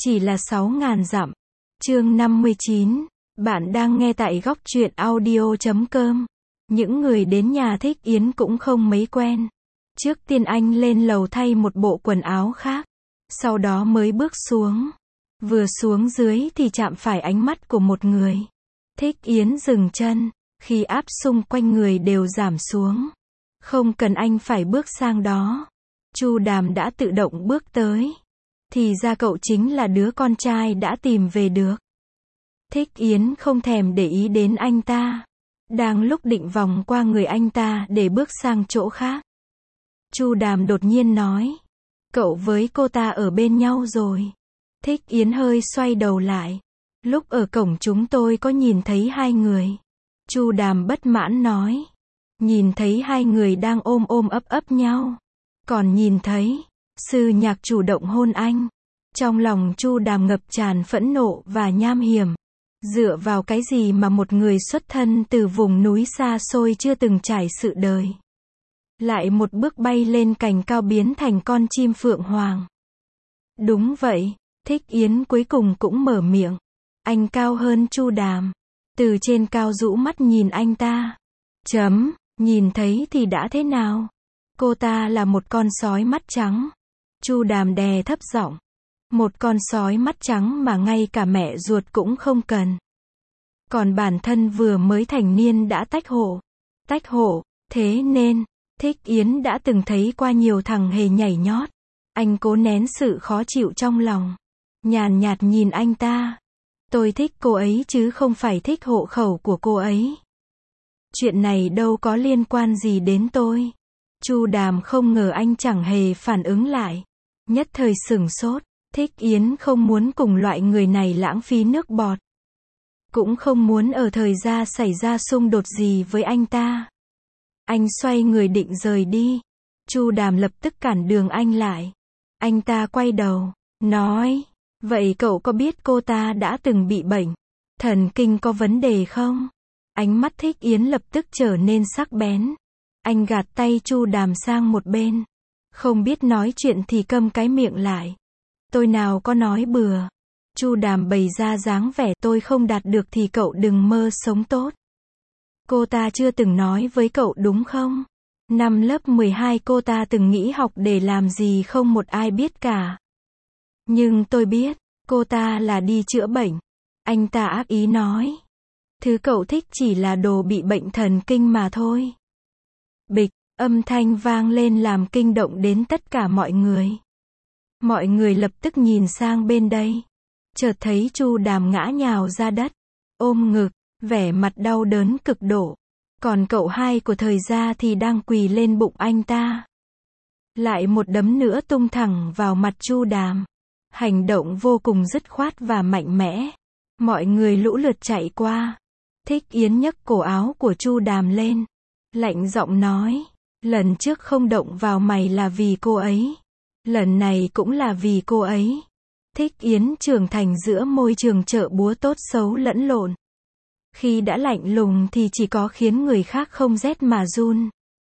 Chỉ là 6.000 dặm. Chương 59. Bạn đang nghe tại góc truyện audio.com. Những người đến nhà Thích Yến cũng không mấy quen. Trước tiên anh lên lầu thay một bộ quần áo khác. Sau đó mới bước xuống. Vừa xuống dưới thì chạm phải ánh mắt của một người. Thích Yến dừng chân. Khi áp xung quanh người đều giảm xuống. Không cần anh phải bước sang đó. Chu Đàm đã tự động bước tới. Thì ra cậu chính là đứa con trai đã tìm về được. Thích Yến không thèm để ý đến anh ta. Đang lúc định vòng qua người anh ta để bước sang chỗ khác. Chu Đàm đột nhiên nói. Cậu với cô ta ở bên nhau rồi. Thích Yến hơi xoay đầu lại. Lúc ở cổng chúng tôi có nhìn thấy hai người. Chu Đàm bất mãn nói. Nhìn thấy hai người đang ôm ôm ấp ấp nhau. Còn nhìn thấy Sư Nhạc chủ động hôn anh. Trong lòng Chu Đàm ngập tràn phẫn nộ và nham hiểm. Dựa vào cái gì mà một người xuất thân từ vùng núi xa xôi chưa từng trải sự đời. Lại một bước bay lên cành cao biến thành con chim phượng hoàng. Đúng vậy, Thích Yến cuối cùng cũng mở miệng. Anh cao hơn Chu Đàm. Từ trên cao rũ mắt nhìn anh ta. Nhìn thấy thì đã thế nào? Cô ta là một con sói mắt trắng. Chu Đàm đè thấp giọng. Một con sói mắt trắng mà ngay cả mẹ ruột cũng không cần. Còn bản thân vừa mới thành niên đã tách hộ. Thế nên, Thích Yến đã từng thấy qua nhiều thằng hề nhảy nhót. Anh cố nén sự khó chịu trong lòng. Nhàn nhạt nhìn anh ta. Tôi thích cô ấy chứ không phải thích hộ khẩu của cô ấy. Chuyện này đâu có liên quan gì đến tôi. Chu Đàm không ngờ anh chẳng hề phản ứng lại. Nhất thời sửng sốt. Thích Yến không muốn cùng loại người này lãng phí nước bọt. Cũng không muốn ở thời gian xảy ra xung đột gì với anh ta. Anh xoay người định rời đi. Chu Đàm lập tức cản đường anh lại. Anh ta quay đầu, nói. Vậy cậu có biết cô ta đã từng bị bệnh thần kinh có vấn đề không? Ánh mắt Thích Yến lập tức trở nên sắc bén. Anh gạt tay Chu Đàm sang một bên. Không biết nói chuyện thì câm cái miệng lại. Tôi nào có nói bừa. Chu Đàm bày ra dáng vẻ tôi không đạt được thì cậu đừng mơ sống tốt. Cô ta chưa từng nói với cậu đúng không? Năm lớp 12 cô ta từng nghĩ học để làm gì không một ai biết cả. Nhưng tôi biết, cô ta là đi chữa bệnh. Anh ta ác ý nói. Thứ cậu thích chỉ là đồ bị bệnh thần kinh mà thôi. Bịch, âm thanh vang lên làm kinh động đến tất cả mọi người. Mọi người lập tức nhìn sang bên đây. Chợt thấy Chu Đàm ngã nhào ra đất. Ôm ngực, vẻ mặt đau đớn cực độ. Còn cậu hai của thời gia thì đang quỳ lên bụng anh ta. Lại một đấm nữa tung thẳng vào mặt Chu Đàm. Hành động vô cùng dứt khoát và mạnh mẽ. Mọi người lũ lượt chạy qua. Thích Yến nhấc cổ áo của Chu Đàm lên. Lạnh giọng nói. Lần trước không động vào mày là vì cô ấy. Lần này cũng là vì cô ấy. Thích Yến trưởng thành giữa môi trường chợ búa tốt xấu lẫn lộn. Khi đã lạnh lùng thì chỉ có khiến người khác không rét mà run.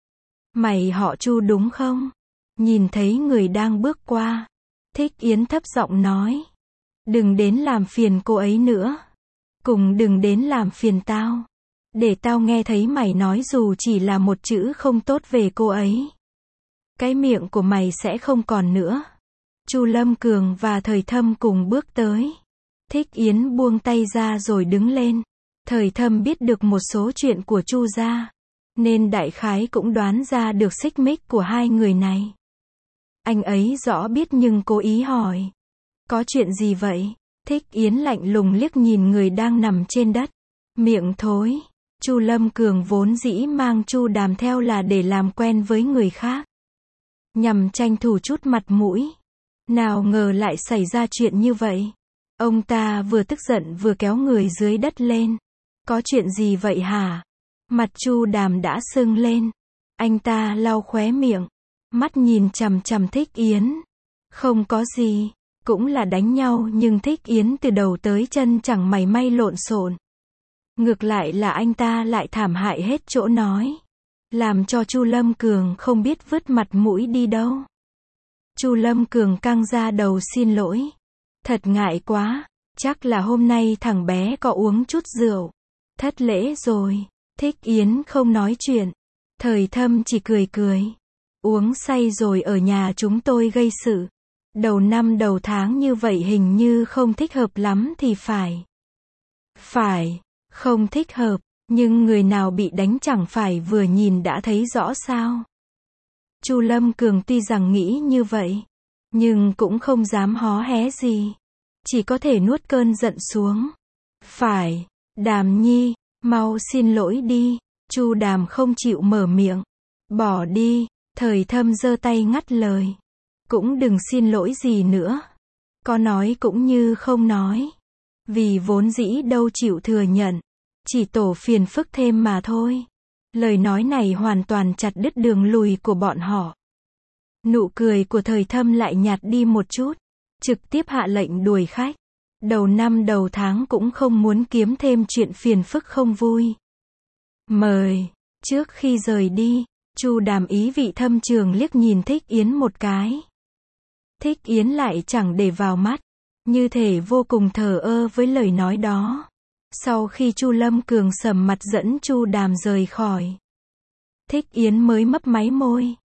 Mày họ Chu đúng không? Nhìn thấy người đang bước qua. Thích Yến thấp giọng nói. Đừng đến làm phiền cô ấy nữa. Cùng đừng đến làm phiền tao. Để tao nghe thấy mày nói dù chỉ là một chữ không tốt về cô ấy. Cái miệng của mày sẽ không còn nữa. Chu Lâm Cường và Thời Thâm cùng bước tới. Thích Yến buông tay ra rồi đứng lên. Thời Thâm biết được một số chuyện của Chu gia. Nên đại khái cũng đoán ra được xích mích của hai người này. Anh ấy rõ biết nhưng cố ý hỏi. Có chuyện gì vậy? Thích Yến lạnh lùng liếc nhìn người đang nằm trên đất. Miệng thối. Chu Lâm Cường vốn dĩ mang Chu Đàm theo là để làm quen với người khác. Nhằm tranh thủ chút mặt mũi. Nào ngờ lại xảy ra chuyện như vậy. Ông ta vừa tức giận vừa kéo người dưới đất lên. Có chuyện gì vậy hả? Mặt Chu Đàm đã sưng lên. Anh ta lau khóe miệng. Mắt nhìn chằm chằm Thích Yến. Không có gì. Cũng là đánh nhau nhưng Thích Yến từ đầu tới chân chẳng mảy may lộn xộn. Ngược lại là anh ta lại thảm hại hết chỗ nói. Làm cho Chu Lâm Cường không biết vứt mặt mũi đi đâu. Chu Lâm Cường căng ra đầu xin lỗi. Thật ngại quá, chắc là hôm nay thằng bé có uống chút rượu. Thất lễ rồi. Thích Yến không nói chuyện. Thời Thâm chỉ cười cười. Uống say rồi ở nhà chúng tôi gây sự. Đầu năm đầu tháng như vậy hình như không thích hợp lắm thì phải. Phải, không thích hợp, nhưng người nào bị đánh chẳng phải vừa nhìn đã thấy rõ sao. Chu Lâm Cường tuy rằng nghĩ như vậy, nhưng cũng không dám hó hé gì. Chỉ có thể nuốt cơn giận xuống. Phải, Đàm Nhi, mau xin lỗi đi. Chu Đàm không chịu mở miệng. Bỏ đi, Thời Thâm giơ tay ngắt lời. Cũng đừng xin lỗi gì nữa. Có nói cũng như không nói. Vì vốn dĩ đâu chịu thừa nhận. Chỉ tổ phiền phức thêm mà thôi. Lời nói này hoàn toàn chặt đứt đường lùi của bọn họ. Nụ cười của Thời Thâm lại nhạt đi một chút. Trực tiếp hạ lệnh đuổi khách. Đầu năm đầu tháng cũng không muốn kiếm thêm chuyện phiền phức không vui. Mời. Trước khi rời đi, Chu Đàm ý vị thâm trường liếc nhìn Thích Yến một cái. Thích Yến lại chẳng để vào mắt, như thể vô cùng thờ ơ với lời nói đó. Sau khi Chu Lâm Cường sầm mặt dẫn Chu Đàm rời khỏi, Thích Yến mới mấp máy môi.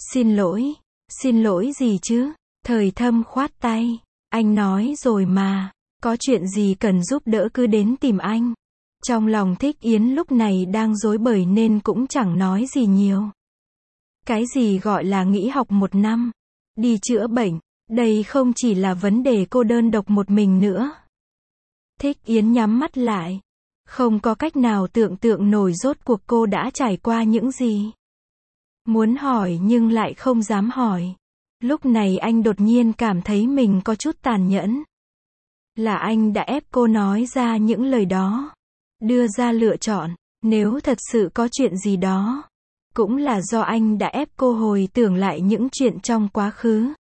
Xin lỗi gì chứ? Thời Thâm khoát tay. Anh nói rồi mà, có chuyện gì cần giúp đỡ cứ đến tìm anh. Trong lòng Thích Yến lúc này đang rối bời nên cũng chẳng nói gì nhiều. Cái gì gọi là nghỉ học 1 năm, đi chữa bệnh, đây không chỉ là vấn đề cô đơn độc một mình nữa. Thích Yến nhắm mắt lại, không có cách nào tưởng tượng nổi rốt cuộc cô đã trải qua những gì. Muốn hỏi nhưng lại không dám hỏi. Lúc này anh đột nhiên cảm thấy mình có chút tàn nhẫn. Là anh đã ép cô nói ra những lời đó. Đưa ra lựa chọn, nếu thật sự có chuyện gì đó. Cũng là do anh đã ép cô hồi tưởng lại những chuyện trong quá khứ.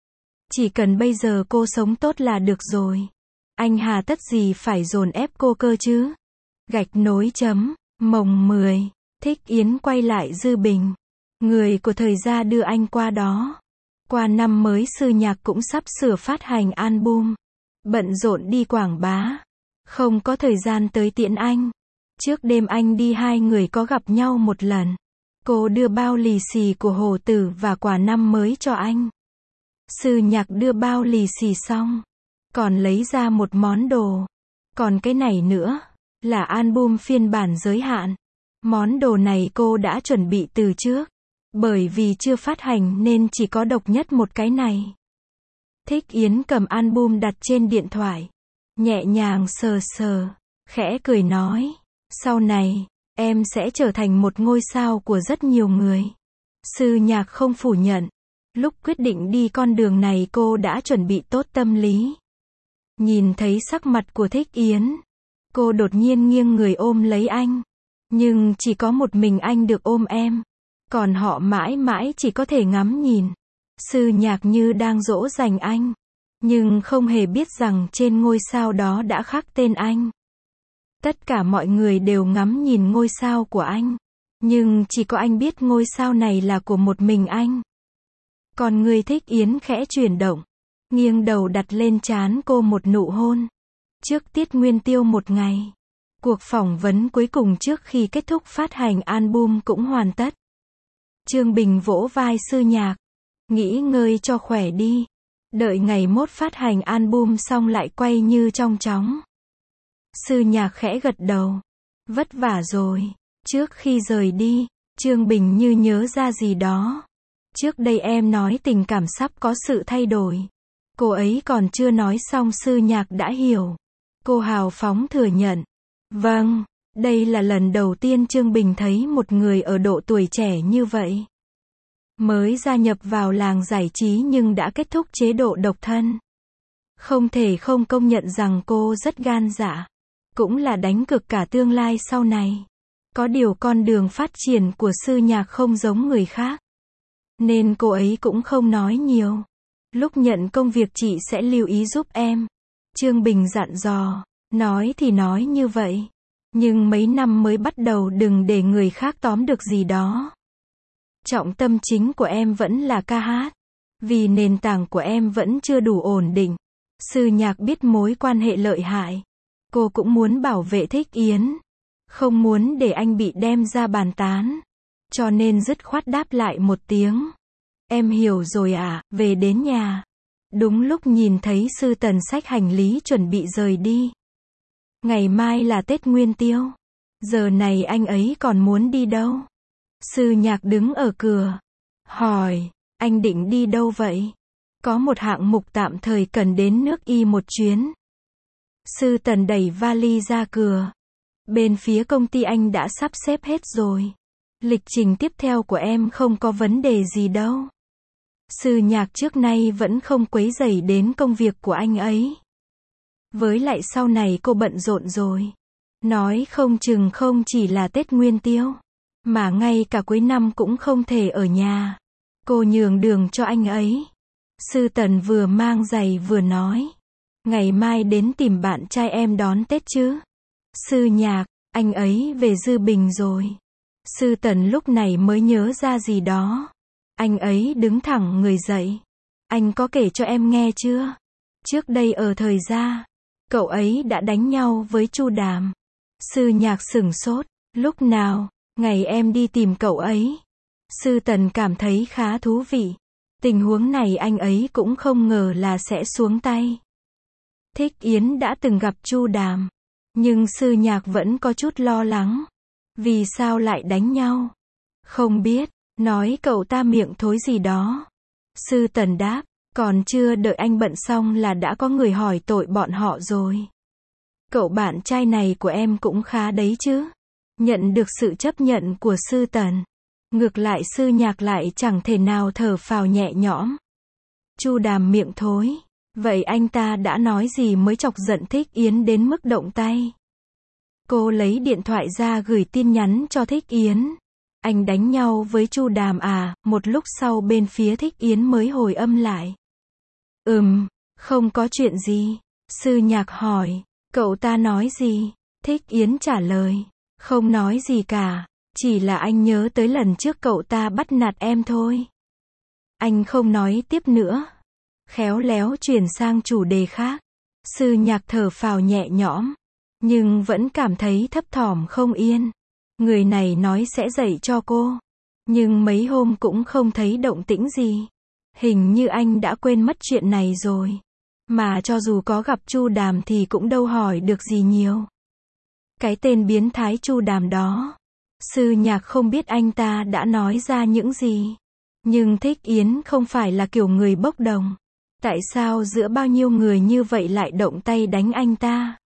Chỉ cần bây giờ cô sống tốt là được rồi. Anh hà tất gì phải dồn ép cô cơ chứ? Gạch nối chấm, mồng 10. Thích Yến quay lại Dư Bình. Người của Thời gia đưa anh qua đó. Qua năm mới Sư Nhạc cũng sắp sửa phát hành album. Bận rộn đi quảng bá. Không có thời gian tới tiễn anh. Trước đêm anh đi hai người có gặp nhau một lần. Cô đưa bao lì xì của Hồ Tử và quà năm mới cho anh. Sư Nhạc đưa bao lì xì xong, còn lấy ra một món đồ. Còn cái này nữa, là album phiên bản giới hạn. Món đồ này cô đã chuẩn bị từ trước. Bởi vì chưa phát hành nên chỉ có độc nhất một cái này. Thích Yến cầm album đặt trên điện thoại. Nhẹ nhàng sờ sờ, khẽ cười nói. Sau này, em sẽ trở thành một ngôi sao của rất nhiều người. Sư Nhạc không phủ nhận. Lúc quyết định đi con đường này cô đã chuẩn bị tốt tâm lý. Nhìn thấy sắc mặt của Thích Yến, cô đột nhiên nghiêng người ôm lấy anh. Nhưng chỉ có một mình anh được ôm em. Còn họ mãi mãi chỉ có thể ngắm nhìn. Sư Nhạc như đang dỗ dành anh. Nhưng không hề biết rằng trên ngôi sao đó đã khắc tên anh. Tất cả mọi người đều ngắm nhìn ngôi sao của anh. Nhưng chỉ có anh biết ngôi sao này là của một mình anh. Còn người Thích Yến khẽ chuyển động. Nghiêng đầu đặt lên trán cô một nụ hôn. Trước tiết nguyên tiêu một ngày. Cuộc phỏng vấn cuối cùng trước khi kết thúc phát hành album cũng hoàn tất. Trương Bình vỗ vai Sư Nhạc. Nghỉ ngơi cho khỏe đi. Đợi ngày mốt phát hành album xong lại quay như trong chóng. Sư Nhạc khẽ gật đầu. Vất vả rồi. Trước khi rời đi, Trương Bình như nhớ ra gì đó. Trước đây em nói tình cảm sắp có sự thay đổi. Cô ấy còn chưa nói xong Sư Nhạc đã hiểu. Cô hào phóng thừa nhận. Vâng, đây là lần đầu tiên Trương Bình thấy một người ở độ tuổi trẻ như vậy. Mới gia nhập vào làng giải trí nhưng đã kết thúc chế độ độc thân. Không thể không công nhận rằng cô rất gan dạ. Cũng là đánh cược cả tương lai sau này. Có điều con đường phát triển của Sư Nhạc không giống người khác. Nên cô ấy cũng không nói nhiều. Lúc nhận công việc chị sẽ lưu ý giúp em. Trương Bình dặn dò. Nói thì nói như vậy. Nhưng mấy năm mới bắt đầu đừng để người khác tóm được gì đó. Trọng tâm chính của em vẫn là ca hát. Vì nền tảng của em vẫn chưa đủ ổn định. Sư Nhạc biết mối quan hệ lợi hại. Cô cũng muốn bảo vệ Thích Yến. Không muốn để anh bị đem ra bàn tán. Cho nên dứt khoát đáp lại một tiếng. Em hiểu rồi ạ, về đến nhà. Đúng lúc nhìn thấy Sư Tần xách hành lý chuẩn bị rời đi. Ngày mai là Tết Nguyên Tiêu. Giờ này anh ấy còn muốn đi đâu? Sư Nhạc đứng ở cửa. Hỏi, anh định đi đâu vậy? Có một hạng mục tạm thời cần đến nước Y một chuyến. Sư Tần đẩy vali ra cửa. Bên phía công ty anh đã sắp xếp hết rồi. Lịch trình tiếp theo của em không có vấn đề gì đâu. Sư Nhạc trước nay vẫn không quấy rầy đến công việc của anh ấy. Với lại sau này cô bận rộn rồi. Nói không chừng không chỉ là Tết Nguyên Tiêu, mà ngay cả cuối năm cũng không thể ở nhà. Cô nhường đường cho anh ấy. Sư Tần vừa mang giày vừa nói. Ngày mai đến tìm bạn trai em đón Tết chứ? Sư Nhạc, anh ấy về Dư Bình rồi. Sư Tần lúc này mới nhớ ra gì đó. Anh ấy đứng thẳng người dậy. Anh có kể cho em nghe chưa? Trước đây ở thời gia, cậu ấy đã đánh nhau với Chu Đàm. Sư Nhạc sửng sốt. Lúc nào? Ngày em đi tìm cậu ấy. Sư Tần cảm thấy khá thú vị. Tình huống này anh ấy cũng không ngờ là sẽ xuống tay. Thích Yến đã từng gặp Chu Đàm. Nhưng Sư Nhạc vẫn có chút lo lắng. Vì sao lại đánh nhau? Không biết. Nói cậu ta miệng thối gì đó. Sư Tần đáp. Còn chưa đợi anh bận xong là đã có người hỏi tội bọn họ rồi. Cậu bạn trai này của em cũng khá đấy chứ. Nhận được sự chấp nhận của Sư Tần. Ngược lại Sư Nhạc lại chẳng thể nào thở phào nhẹ nhõm. Chu Đàm miệng thối. Vậy anh ta đã nói gì mới chọc giận Thích Yến đến mức động tay? Cô lấy điện thoại ra gửi tin nhắn cho Thích Yến. Anh đánh nhau với Chu Đàm à? Một lúc sau bên phía Thích Yến mới hồi âm lại. Không có chuyện gì. Sư Nhạc hỏi. Cậu ta nói gì? Thích Yến trả lời. Không nói gì cả. Chỉ là anh nhớ tới lần trước cậu ta bắt nạt em thôi. Anh không nói tiếp nữa. Khéo léo chuyển sang chủ đề khác. Sư Nhạc thở phào nhẹ nhõm. Nhưng vẫn cảm thấy thấp thỏm không yên. Người này nói sẽ dạy cho cô. Nhưng mấy hôm cũng không thấy động tĩnh gì. Hình như anh đã quên mất chuyện này rồi. Mà cho dù có gặp Chu Đàm thì cũng đâu hỏi được gì nhiều. Cái tên biến thái Chu Đàm đó. Sư Nhạc không biết anh ta đã nói ra những gì. Nhưng Thích Yến không phải là kiểu người bốc đồng. Tại sao giữa bao nhiêu người như vậy lại động tay đánh anh ta?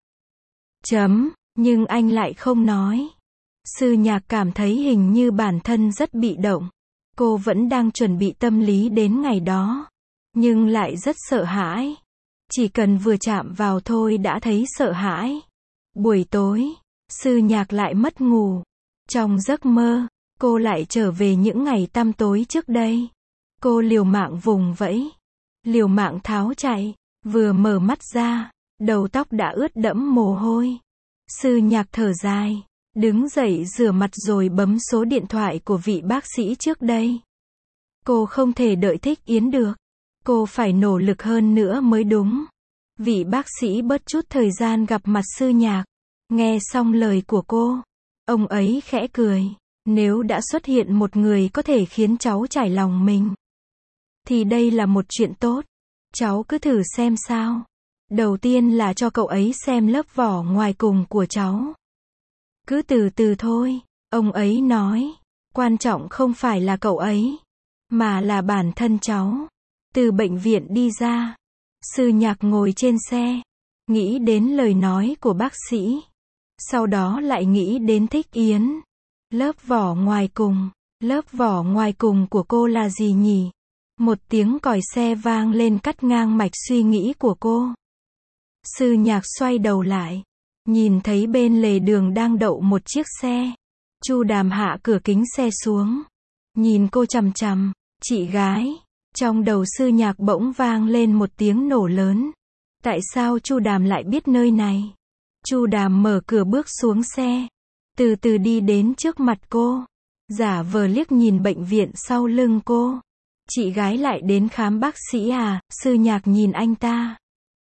Nhưng anh lại không nói. Sư Nhạc cảm thấy hình như bản thân rất bị động. Cô vẫn đang chuẩn bị tâm lý đến ngày đó. Nhưng lại rất sợ hãi. Chỉ cần vừa chạm vào thôi đã thấy sợ hãi. Buổi tối, Sư Nhạc lại mất ngủ. Trong giấc mơ, cô lại trở về những ngày tăm tối trước đây. Cô liều mạng vùng vẫy. Liều mạng tháo chạy. Vừa mở mắt ra, đầu tóc đã ướt đẫm mồ hôi. Sư Nhạc thở dài. Đứng dậy rửa mặt rồi bấm số điện thoại của vị bác sĩ trước đây. Cô không thể đợi Thích Yến được. Cô phải nỗ lực hơn nữa mới đúng. Vị bác sĩ bớt chút thời gian gặp mặt Sư Nhạc. Nghe xong lời của cô, ông ấy khẽ cười. Nếu đã xuất hiện một người có thể khiến cháu trải lòng mình, thì đây là một chuyện tốt. Cháu cứ thử xem sao. Đầu tiên là cho cậu ấy xem lớp vỏ ngoài cùng của cháu. Cứ từ từ thôi, ông ấy nói. Quan trọng không phải là cậu ấy, mà là bản thân cháu. Từ bệnh viện đi ra, Sư Nhạc ngồi trên xe, nghĩ đến lời nói của bác sĩ. Sau đó lại nghĩ đến Thích Yến. Lớp vỏ ngoài cùng. Lớp vỏ ngoài cùng của cô là gì nhỉ? Một tiếng còi xe vang lên cắt ngang mạch suy nghĩ của cô. Sư Nhạc xoay đầu lại. Nhìn thấy bên lề đường đang đậu một chiếc xe. Chu Đàm hạ cửa kính xe xuống. Nhìn cô chằm chằm. Chị gái. Trong đầu Sư Nhạc bỗng vang lên một tiếng nổ lớn. Tại sao Chu Đàm lại biết nơi này? Chu Đàm mở cửa bước xuống xe. Từ từ đi đến trước mặt cô. Giả vờ liếc nhìn bệnh viện sau lưng cô. Chị gái lại đến khám bác sĩ à? Sư Nhạc nhìn anh ta.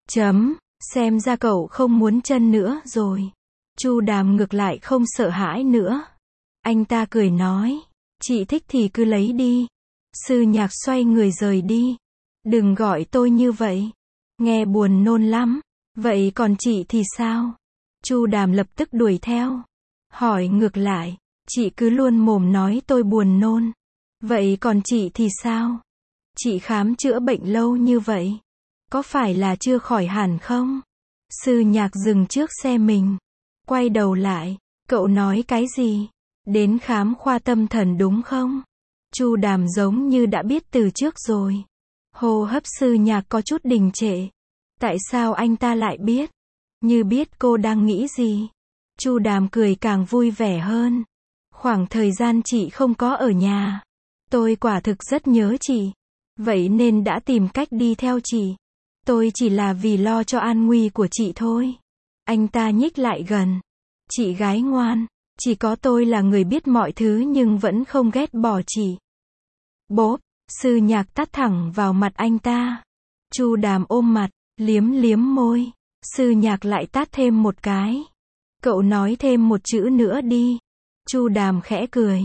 Chấm, xem ra cậu không muốn chân nữa rồi. Chu Đàm ngược lại không sợ hãi nữa. Anh ta cười nói, chị thích thì cứ lấy đi. Sư Nhạc xoay người rời đi. Đừng gọi tôi như vậy. Nghe buồn nôn lắm. Vậy còn chị thì sao? Chu Đàm lập tức đuổi theo. Hỏi ngược lại, chị cứ luôn mồm nói tôi buồn nôn. Vậy còn chị thì sao? Chị khám chữa bệnh lâu như vậy. Có phải là chưa khỏi hẳn không? Sư Nhạc dừng trước xe mình. Quay đầu lại. Cậu nói cái gì? Đến khám khoa tâm thần đúng không? Chu Đàm giống như đã biết từ trước rồi. Hô hấp Sư Nhạc có chút đình trệ. Tại sao anh ta lại biết? Như biết cô đang nghĩ gì? Chu Đàm cười càng vui vẻ hơn. Khoảng thời gian chị không có ở nhà, tôi quả thực rất nhớ chị. Vậy nên đã tìm cách đi theo chị. Tôi chỉ là vì lo cho an nguy của chị thôi. Anh ta nhích lại gần. Chị gái ngoan, chỉ có tôi là người biết mọi thứ nhưng vẫn không ghét bỏ chị. Bốp, Sư Nhạc tát thẳng vào mặt anh ta. Chu Đàm ôm mặt, liếm liếm môi. Sư Nhạc lại tát thêm một cái. Cậu nói thêm một chữ nữa đi. Chu Đàm khẽ cười.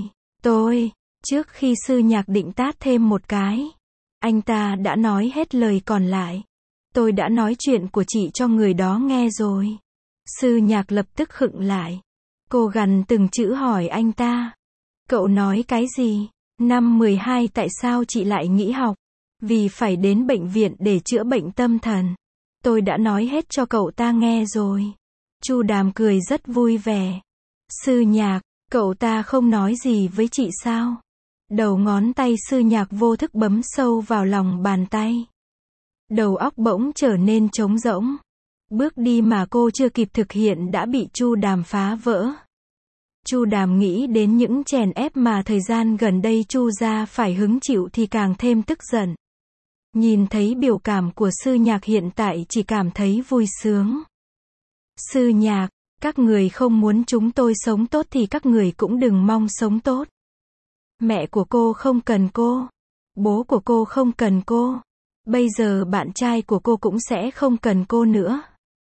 Trước khi Sư Nhạc định tát thêm một cái, anh ta đã nói hết lời còn lại. Tôi đã nói chuyện của chị cho người đó nghe rồi. Sư Nhạc lập tức khựng lại. Cô gằn từng chữ hỏi anh ta. Cậu nói cái gì? Năm 12 tại sao chị lại nghỉ học? Vì phải đến bệnh viện để chữa bệnh tâm thần. Tôi đã nói hết cho cậu ta nghe rồi. Chu Đàm cười rất vui vẻ. Sư Nhạc, cậu ta không nói gì với chị sao? Đầu ngón tay Sư Nhạc vô thức bấm sâu vào lòng bàn tay. Đầu óc bỗng trở nên trống rỗng. Bước đi mà cô chưa kịp thực hiện đã bị Chu Đàm phá vỡ. Chu Đàm nghĩ đến những chèn ép mà thời gian gần đây Chu gia phải hứng chịu thì càng thêm tức giận. Nhìn thấy biểu cảm của Sư Nhạc hiện tại chỉ cảm thấy vui sướng. Sư Nhạc, các người không muốn chúng tôi sống tốt thì các người cũng đừng mong sống tốt. Mẹ của cô không cần cô. Bố của cô không cần cô. Bây giờ bạn trai của cô cũng sẽ không cần cô nữa.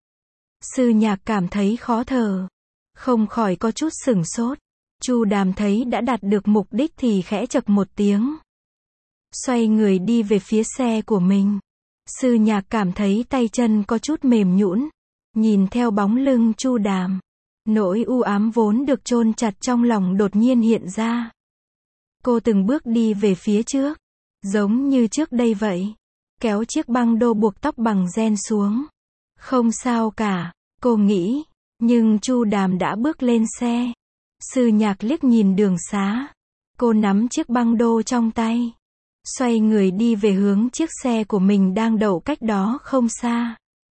Sư Nhạc cảm thấy khó thở. Không khỏi có chút sửng sốt. Chu Đàm thấy đã đạt được mục đích thì khẽ chậc một tiếng. Xoay người đi về phía xe của mình. Sư Nhạc cảm thấy tay chân có chút mềm nhũn. Nhìn theo bóng lưng Chu Đàm. Nỗi u ám vốn được chôn chặt trong lòng đột nhiên hiện ra. Cô từng bước đi về phía trước. Giống như trước đây vậy. Kéo chiếc băng đô buộc tóc bằng ren xuống. Không sao cả, cô nghĩ. Nhưng Chu Đàm đã bước lên xe. Sư Nhạc liếc nhìn đường xá. Cô nắm chiếc băng đô trong tay. Xoay người đi về hướng chiếc xe của mình đang đậu cách đó không xa.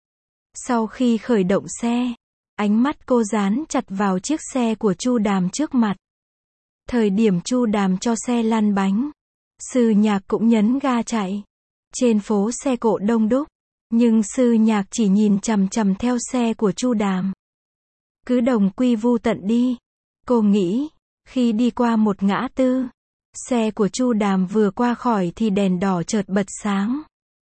Sau khi khởi động xe, ánh mắt cô dán chặt vào chiếc xe của Chu Đàm trước mặt. Thời điểm Chu Đàm cho xe lăn bánh, Sư Nhạc cũng nhấn ga chạy. Trên phố xe cộ đông đúc, nhưng Sư Nhạc chỉ nhìn chằm chằm theo xe của Chu Đàm. Cứ đồng quy vu tận đi. Cô nghĩ, khi đi qua một ngã tư, xe của Chu Đàm vừa qua khỏi thì đèn đỏ chợt bật sáng.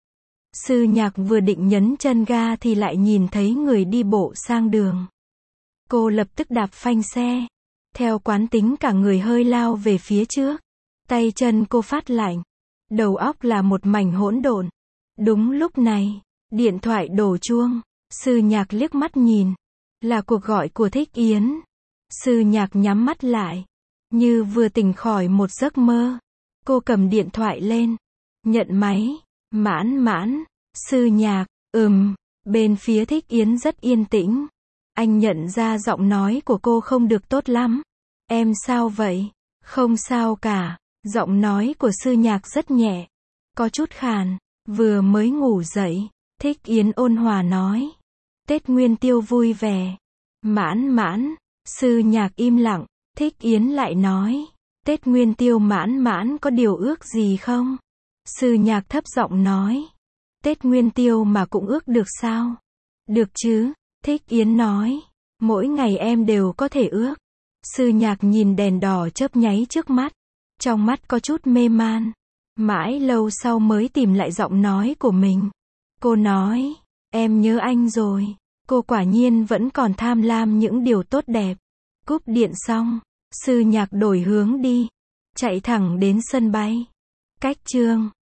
Sư Nhạc vừa định nhấn chân ga thì lại nhìn thấy người đi bộ sang đường. Cô lập tức đạp phanh xe. Theo quán tính cả người hơi lao về phía trước. Tay chân cô phát lạnh. Đầu óc là một mảnh hỗn độn. Đúng lúc này, điện thoại đổ chuông. Sư Nhạc liếc mắt nhìn. Là cuộc gọi của Thích Yến. Sư Nhạc nhắm mắt lại. Như vừa tỉnh khỏi một giấc mơ. Cô cầm điện thoại lên. Nhận máy. Mãn mãn. Sư Nhạc. Bên phía Thích Yến rất yên tĩnh. Anh nhận ra giọng nói của cô không được tốt lắm. Em sao vậy? Không sao cả. Giọng nói của Sư Nhạc rất nhẹ. Có chút khàn. Vừa mới ngủ dậy. Thích Yến ôn hòa nói. Tết Nguyên Tiêu vui vẻ. Mãn mãn. Sư Nhạc im lặng. Thích Yến lại nói. Tết Nguyên Tiêu mãn mãn có điều ước gì không? Sư Nhạc thấp giọng nói. Tết Nguyên Tiêu mà cũng ước được sao? Được chứ, Thích Yến nói. Mỗi ngày em đều có thể ước. Sư Nhạc nhìn đèn đỏ chớp nháy trước mắt. Trong mắt có chút mê man. Mãi lâu sau mới tìm lại giọng nói của mình. Cô nói. Em nhớ anh rồi. Cô quả nhiên vẫn còn tham lam những điều tốt đẹp. Cúp điện xong, Sư Nhạc đổi hướng đi. Chạy thẳng đến sân bay. Cách Chương